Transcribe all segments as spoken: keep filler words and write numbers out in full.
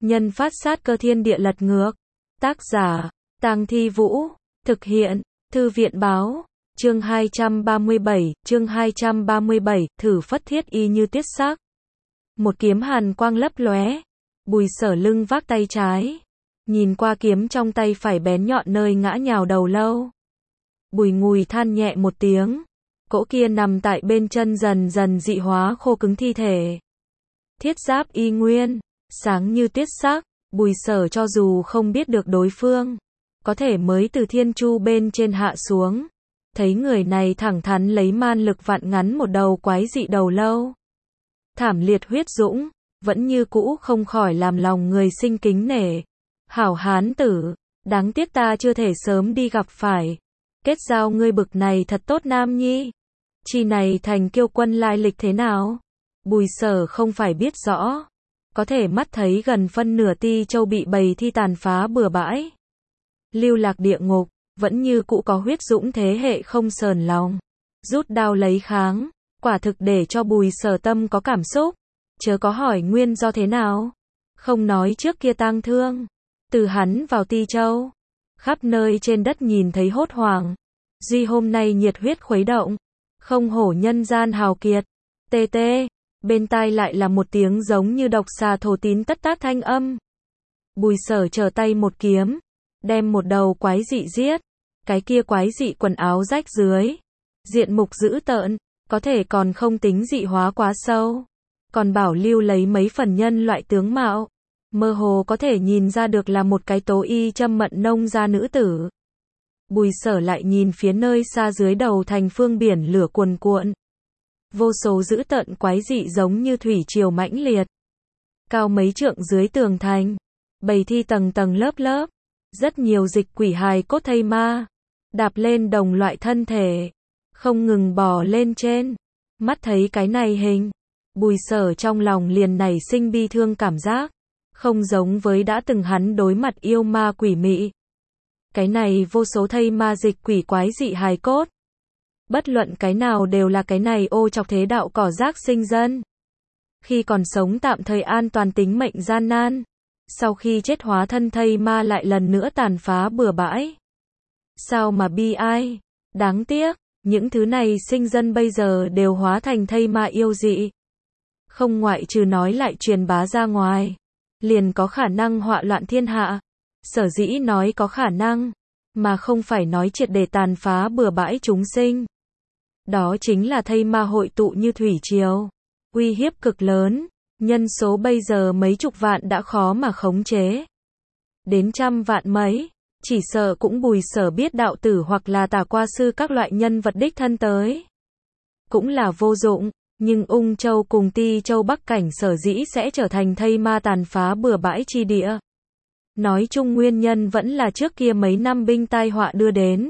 Nhân phát sát cơ thiên địa lật ngược. Tác giả, Tang Thi Vũ. Thực hiện, Thư viện báo. Chương hai trăm ba mươi bảy, chương hai trăm ba mươi bảy, thử phất thiết y như tiết sắc. Một kiếm hàn quang lấp lóe. Bùi Sở lưng vác tay trái. Nhìn qua kiếm trong tay phải bén nhọn nơi ngã nhào đầu lâu. Bùi Ngùi than nhẹ một tiếng. Cỗ kia nằm tại bên chân dần dần dị hóa khô cứng thi thể. Thiết giáp y nguyên, sáng như tiết sắc. Bùi Sở cho dù không biết được đối phương, có thể mới từ thiên chu bên trên hạ xuống. Thấy người này thẳng thắn lấy man lực vặn ngắn một đầu quái dị đầu lâu. Thảm liệt huyết dũng, vẫn như cũ không khỏi làm lòng người sinh kính nể. Hảo hán tử, đáng tiếc ta chưa thể sớm đi gặp phải. Kết giao ngươi bực này thật tốt nam nhi. Chi này thành kiêu quân lai lịch thế nào? Bùi Sở không phải biết rõ. Có thể mắt thấy gần phân nửa Ti Châu bị bầy thi tàn phá bừa bãi. Lưu lạc địa ngục, vẫn như cũ có huyết dũng thế hệ không sờn lòng. Rút đao lấy kháng, quả thực để cho Bùi Sở tâm có cảm xúc. Chớ có hỏi nguyên do thế nào. Không nói trước kia tang thương. Từ hắn vào Ti Châu, khắp nơi trên đất nhìn thấy hốt hoảng. Duy hôm nay nhiệt huyết khuấy động. Không hổ nhân gian hào kiệt. Tê tê. Bên tai lại là một tiếng giống như độc xà thổ tín tất tác thanh âm. Bùi Sở trở tay một kiếm, đem một đầu quái dị giết. Cái kia quái dị quần áo rách dưới, diện mục dữ tợn, có thể còn không tính dị hóa quá sâu, còn bảo lưu lấy mấy phần nhân loại tướng mạo, mơ hồ có thể nhìn ra được là một cái tố y châm mận nông gia nữ tử. Bùi Sở lại nhìn phía nơi xa dưới đầu thành phương biển lửa cuồn cuộn. Vô số dữ tợn quái dị giống như thủy triều mãnh liệt. Cao mấy trượng dưới tường thành, bầy thi tầng tầng lớp lớp, rất nhiều dịch quỷ hài cốt thây ma, đạp lên đồng loại thân thể, không ngừng bò lên trên. Mắt thấy cái này hình, Bùi Sở trong lòng liền nảy sinh bi thương cảm giác, không giống với đã từng hắn đối mặt yêu ma quỷ mị. Cái này vô số thây ma dịch quỷ quái dị hài cốt. Bất luận cái nào đều là cái này ô chọc thế đạo cỏ rác sinh dân. Khi còn sống tạm thời an toàn tính mệnh gian nan. Sau khi chết hóa thân thây ma lại lần nữa tàn phá bừa bãi. Sao mà bi ai? Đáng tiếc, những thứ này sinh dân bây giờ đều hóa thành thây ma yêu dị. Không ngoại trừ nói lại truyền bá ra ngoài, liền có khả năng họa loạn thiên hạ. Sở dĩ nói có khả năng, mà không phải nói triệt để tàn phá bừa bãi chúng sinh. Đó chính là thây ma hội tụ như thủy triều, uy hiếp cực lớn, nhân số bây giờ mấy chục vạn đã khó mà khống chế. Đến trăm vạn mấy, chỉ sợ cũng Bùi Sở biết đạo tử hoặc là tà qua sư các loại nhân vật đích thân tới. Cũng là vô dụng, nhưng Ung Châu cùng Ti Châu Bắc Cảnh sở dĩ sẽ trở thành thây ma tàn phá bừa bãi chi địa. Nói chung nguyên nhân vẫn là trước kia mấy năm binh tai họa đưa đến.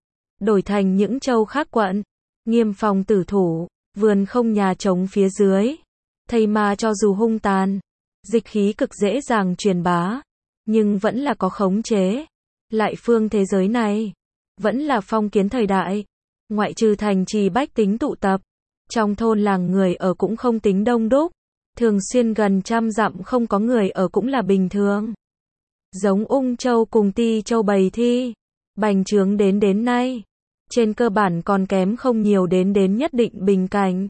Đổi thành những châu khác quận, nghiêm phòng tử thủ, vườn không nhà trống phía dưới. Thây ma cho dù hung tàn, dịch khí cực dễ dàng truyền bá, nhưng vẫn là có khống chế. Lại phương thế giới này, vẫn là phong kiến thời đại, ngoại trừ thành trì bách tính tụ tập, trong thôn làng người ở cũng không tính đông đúc, thường xuyên gần trăm dặm không có người ở cũng là bình thường. Giống Ung Châu cùng Ti Châu bầy thi, bành trướng đến đến nay, trên cơ bản còn kém không nhiều đến đến nhất định bình cảnh.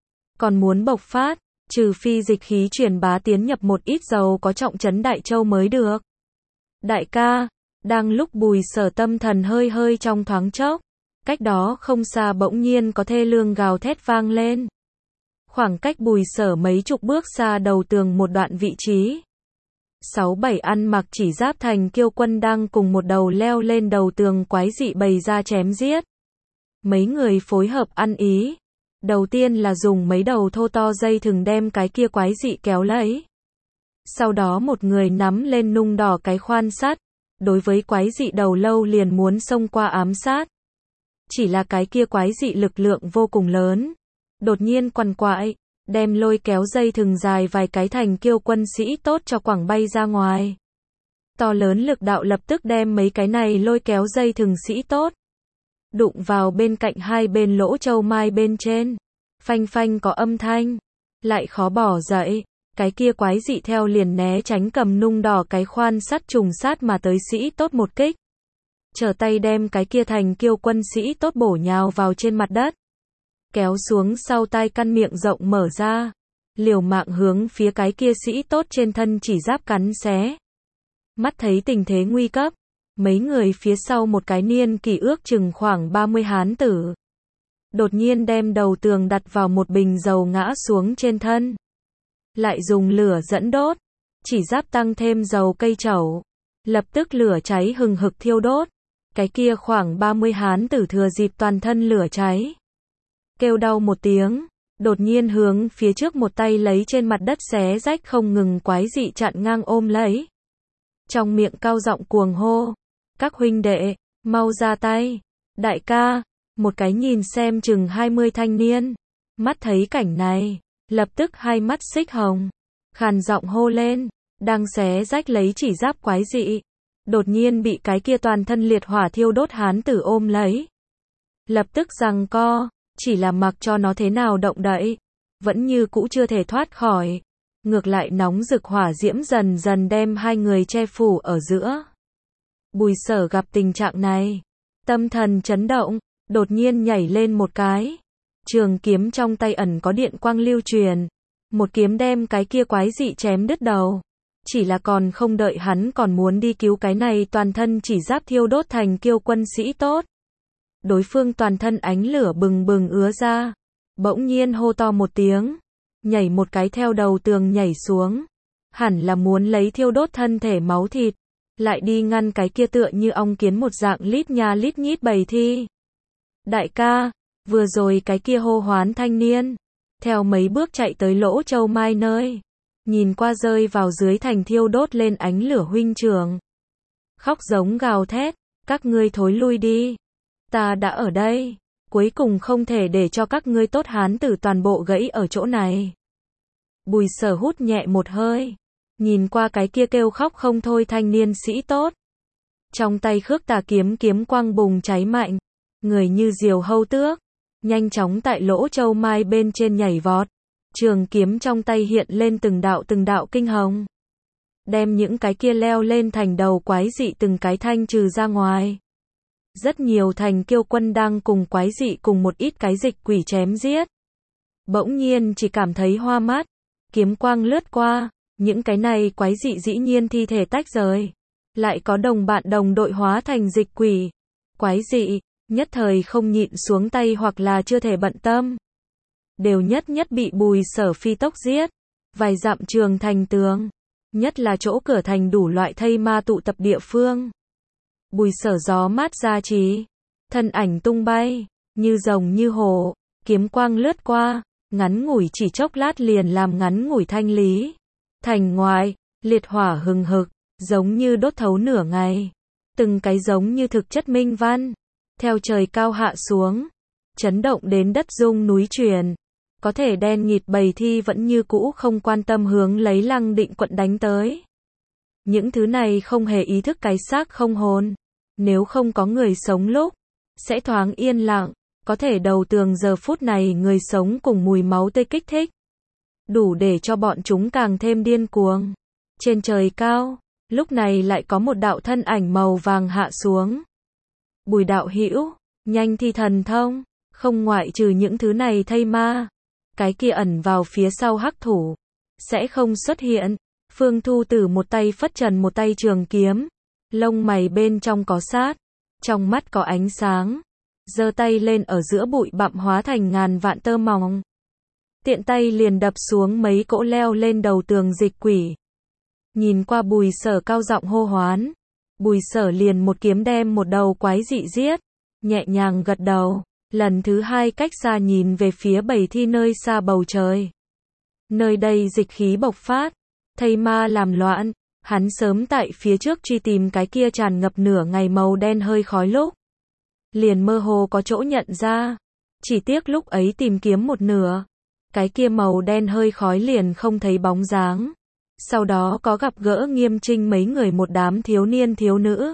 Còn muốn bộc phát, trừ phi dịch khí truyền bá tiến nhập một ít dầu có trọng trấn Đại Châu mới được. Đại ca, đang lúc Bùi Sở tâm thần hơi hơi trong thoáng chốc, cách đó không xa bỗng nhiên có thê lương gào thét vang lên. Khoảng cách Bùi Sở mấy chục bước xa đầu tường một đoạn vị trí. Sáu bảy ăn mặc chỉ giáp thành kiêu quân đang cùng một đầu leo lên đầu tường quái dị bày ra chém giết. Mấy người phối hợp ăn ý. Đầu tiên là dùng mấy đầu thô to dây thừng đem cái kia quái dị kéo lấy. Sau đó một người nắm lên nung đỏ cái khoan sắt, đối với quái dị đầu lâu liền muốn xông qua ám sát. Chỉ là cái kia quái dị lực lượng vô cùng lớn, đột nhiên quằn quại, đem lôi kéo dây thừng dài vài cái thành kiêu quân sĩ tốt cho quẳng bay ra ngoài. To lớn lực đạo lập tức đem mấy cái này lôi kéo dây thừng sĩ tốt đụng vào bên cạnh hai bên lỗ châu mai bên trên. Phanh phanh có âm thanh, lại khó bỏ dậy. cái kia quái dị theo liền né tránh cầm nung đỏ cái khoan sắt trùng sát mà tới sĩ tốt một kích. Trở tay đem cái kia thành kiêu quân sĩ tốt bổ nhào vào trên mặt đất. Kéo xuống sau tai căn miệng rộng mở ra. Liều mạng hướng phía cái kia sĩ tốt trên thân chỉ giáp cắn xé. Mắt thấy tình thế nguy cấp. Mấy người phía sau một cái niên kỷ ước chừng khoảng ba mươi hán tử. Đột nhiên đem đầu tường đặt vào một bình dầu ngã xuống trên thân. Lại dùng lửa dẫn đốt. Chỉ giáp tăng thêm dầu cây trầu. Lập tức lửa cháy hừng hực thiêu đốt. Cái kia khoảng ba mươi hán tử thừa dịp toàn thân lửa cháy. Kêu đau một tiếng. Đột nhiên hướng phía trước một tay lấy trên mặt đất xé rách không ngừng quái dị chặn ngang ôm lấy. Trong miệng cao giọng cuồng hô. Các huynh đệ, mau ra tay. Đại ca, một cái nhìn xem chừng hai mươi thanh niên. Mắt thấy cảnh này, lập tức hai mắt xích hồng. Khàn giọng hô lên, đang xé rách lấy chỉ giáp quái dị. Đột nhiên bị cái kia toàn thân liệt hỏa thiêu đốt hán tử ôm lấy. Lập tức giằng co, chỉ là mặc cho nó thế nào động đậy. Vẫn như cũ chưa thể thoát khỏi. Ngược lại nóng rực hỏa diễm dần dần đem hai người che phủ ở giữa. Bùi Sở gặp tình trạng này. Tâm thần chấn động, đột nhiên nhảy lên một cái. Trường kiếm trong tay ẩn có điện quang lưu truyền. Một kiếm đem cái kia quái dị chém đứt đầu. Chỉ là còn không đợi hắn còn muốn đi cứu cái này toàn thân chỉ giáp thiêu đốt thành kiêu quân sĩ tốt. Đối phương toàn thân ánh lửa bừng bừng ứa ra. Bỗng nhiên hô to một tiếng. Nhảy một cái theo đầu tường nhảy xuống. Hẳn là muốn lấy thiêu đốt thân thể máu thịt. Lại đi ngăn cái kia tựa như ong kiến một dạng lít nha lít nhít bầy thi. Đại ca, vừa rồi cái kia hô hoán thanh niên. Theo mấy bước chạy tới Lỗ Châu Mai nơi. Nhìn qua rơi vào dưới thành thiêu đốt lên ánh lửa huynh trưởng. Khóc giống gào thét, các ngươi thối lui đi. Ta đã ở đây, cuối cùng không thể để cho các ngươi tốt hán tử toàn bộ gãy ở chỗ này. Bùi Sở hút nhẹ một hơi. Nhìn qua cái kia kêu khóc không thôi thanh niên sĩ tốt. Trong tay khước tà kiếm kiếm quang bùng cháy mạnh. Người như diều hâu tước. Nhanh chóng tại Lỗ Châu Mai bên trên nhảy vọt. Trường kiếm trong tay hiện lên từng đạo từng đạo kinh hồng. Đem những cái kia leo lên thành đầu quái dị từng cái thanh trừ ra ngoài. Rất nhiều thành kiêu quân đang cùng quái dị cùng một ít cái dịch quỷ chém giết. Bỗng nhiên chỉ cảm thấy hoa mắt. Kiếm quang lướt qua. Những cái này quái dị dĩ nhiên thi thể tách rời. Lại có đồng bạn đồng đội hóa thành dịch quỷ. Quái dị, nhất thời không nhịn xuống tay hoặc là chưa thể bận tâm. Đều nhất nhất bị Bùi Sở phi tốc giết. Vài dặm trường thành tường. Nhất là chỗ cửa thành đủ loại thây ma tụ tập địa phương. Bùi Sở gió mát ra trí. Thân ảnh tung bay. Như rồng như hổ. Kiếm quang lướt qua. Ngắn ngủi chỉ chốc lát liền làm ngắn ngủi thanh lý. Thành ngoài, liệt hỏa hừng hực, giống như đốt thấu nửa ngày. Từng cái giống như thực chất minh văn. Theo trời cao hạ xuống. Chấn động đến đất rung núi truyền. Có thể đen nghịt bầy thi vẫn như cũ không quan tâm hướng lấy Lăng Định quận đánh tới. Những thứ này không hề ý thức cái xác không hồn. Nếu không có người sống lúc, sẽ thoáng yên lặng. Có thể đầu tường giờ phút này người sống cùng mùi máu tươi kích thích. Đủ để cho bọn chúng càng thêm điên cuồng. Trên trời cao, lúc này lại có một đạo thân ảnh màu vàng hạ xuống. Bùi đạo hữu, nhanh thi thần thông, không ngoại trừ những thứ này thây ma. Cái kia ẩn vào phía sau hắc thủ, sẽ không xuất hiện. Phương Thu Tử một tay phất trần một tay trường kiếm. Lông mày bên trong có sát, trong mắt có ánh sáng. Giơ tay lên ở giữa bụi bặm hóa thành ngàn vạn tơ mỏng. Tiện tay liền đập xuống mấy cỗ leo lên đầu tường dịch quỷ. Nhìn qua Bùi Sở cao giọng hô hoán. Bùi Sở liền một kiếm đem một đầu quái dị giết. Nhẹ nhàng gật đầu. Lần thứ hai cách xa nhìn về phía bầy thi nơi xa bầu trời. Nơi đây dịch khí bộc phát. Thây ma làm loạn. Hắn sớm tại phía trước truy tìm cái kia tràn ngập nửa ngày màu đen hơi khói lúc. Liền mơ hồ có chỗ nhận ra. Chỉ tiếc lúc ấy tìm kiếm một nửa. Cái kia màu đen hơi khói liền không thấy bóng dáng. Sau đó có gặp gỡ Nghiêm Trinh mấy người một đám thiếu niên thiếu nữ.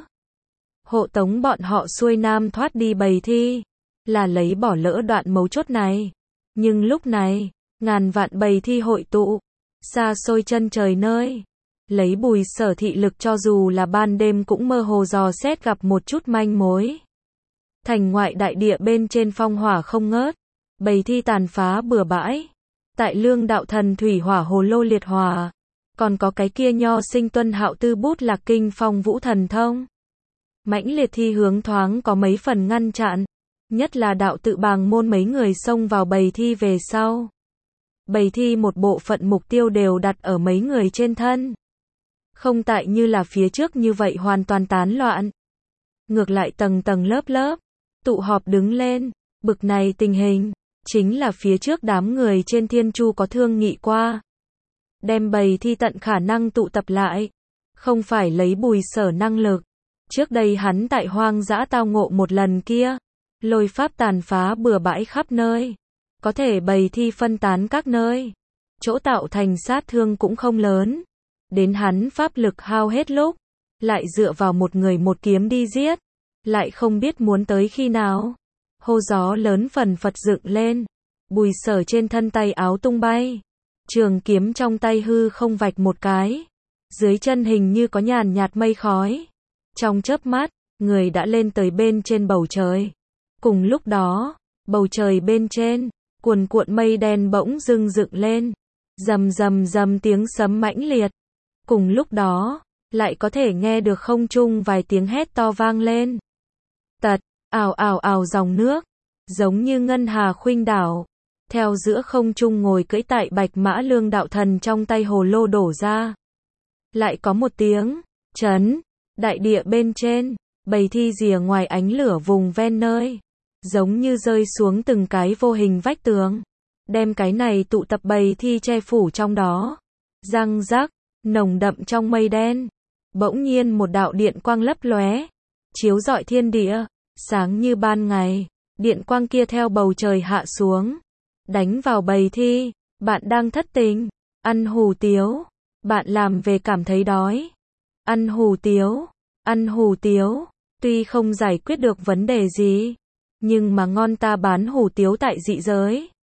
Hộ tống bọn họ xuôi nam thoát đi bầy thi. Là lấy bỏ lỡ đoạn mấu chốt này. Nhưng lúc này, ngàn vạn bầy thi hội tụ. xa xôi chân trời nơi. Lấy Bùi Sở thị lực cho dù là ban đêm cũng mơ hồ dò xét gặp một chút manh mối. Thành ngoại đại địa bên trên phong hỏa không ngớt, bầy thi tàn phá bừa bãi. Tại Lương đạo thần thủy hỏa hồ lô liệt hỏa, còn có cái kia nho sinh tuân hạo tư bút lạc kinh phong vũ thần thông. Mãnh liệt thi hướng thoáng có mấy phần ngăn chặn, nhất là đạo tự bàng môn mấy người xông vào bầy thi về sau. Bầy thi một bộ phận mục tiêu đều đặt ở mấy người trên thân. Không tại như là phía trước như vậy hoàn toàn tán loạn. Ngược lại tầng tầng lớp lớp, tụ họp đứng lên, bực này tình hình, chính là phía trước đám người trên thiên chu có thương nghị qua. Đem bầy thi tận khả năng tụ tập lại, không phải lấy Bùi Sở năng lực. Trước đây hắn tại hoang dã tao ngộ một lần kia, lôi pháp tàn phá bừa bãi khắp nơi, có thể bầy thi phân tán các nơi, chỗ tạo thành sát thương cũng không lớn. Đến hắn pháp lực hao hết lúc, lại dựa vào một người một kiếm đi giết, lại không biết muốn tới khi nào. Hô gió lớn phần phật dựng lên, Bùi Sở trên thân tay áo tung bay, trường kiếm trong tay hư không vạch một cái, dưới chân hình như có nhàn nhạt mây khói. Trong chớp mắt, người đã lên tới bên trên bầu trời. Cùng lúc đó, bầu trời bên trên, cuồn cuộn mây đen bỗng dưng dựng lên, rầm rầm rầm tiếng sấm mãnh liệt. Cùng lúc đó, lại có thể nghe được không trung vài tiếng hét to vang lên. Tật, ào ào ào dòng nước, giống như ngân hà khuynh đảo, theo giữa không trung ngồi cưỡi tại bạch mã Lương đạo thần trong tay hồ lô đổ ra. Lại có một tiếng chấn, đại địa bên trên, bầy thi rìa ngoài ánh lửa vùng ven nơi, giống như rơi xuống từng cái vô hình vách tường, đem cái này tụ tập bầy thi che phủ trong đó. Răng rắc, nồng đậm trong mây đen, bỗng nhiên một đạo điện quang lấp lóe, chiếu rọi thiên địa, sáng như ban ngày. Điện quang kia theo bầu trời hạ xuống, đánh vào bầy thi. Bạn đang thất tình, ăn hủ tiếu, bạn làm về cảm thấy đói, ăn hủ tiếu, ăn hủ tiếu, tuy không giải quyết được vấn đề gì, nhưng mà ngon, ta bán hủ tiếu tại dị giới.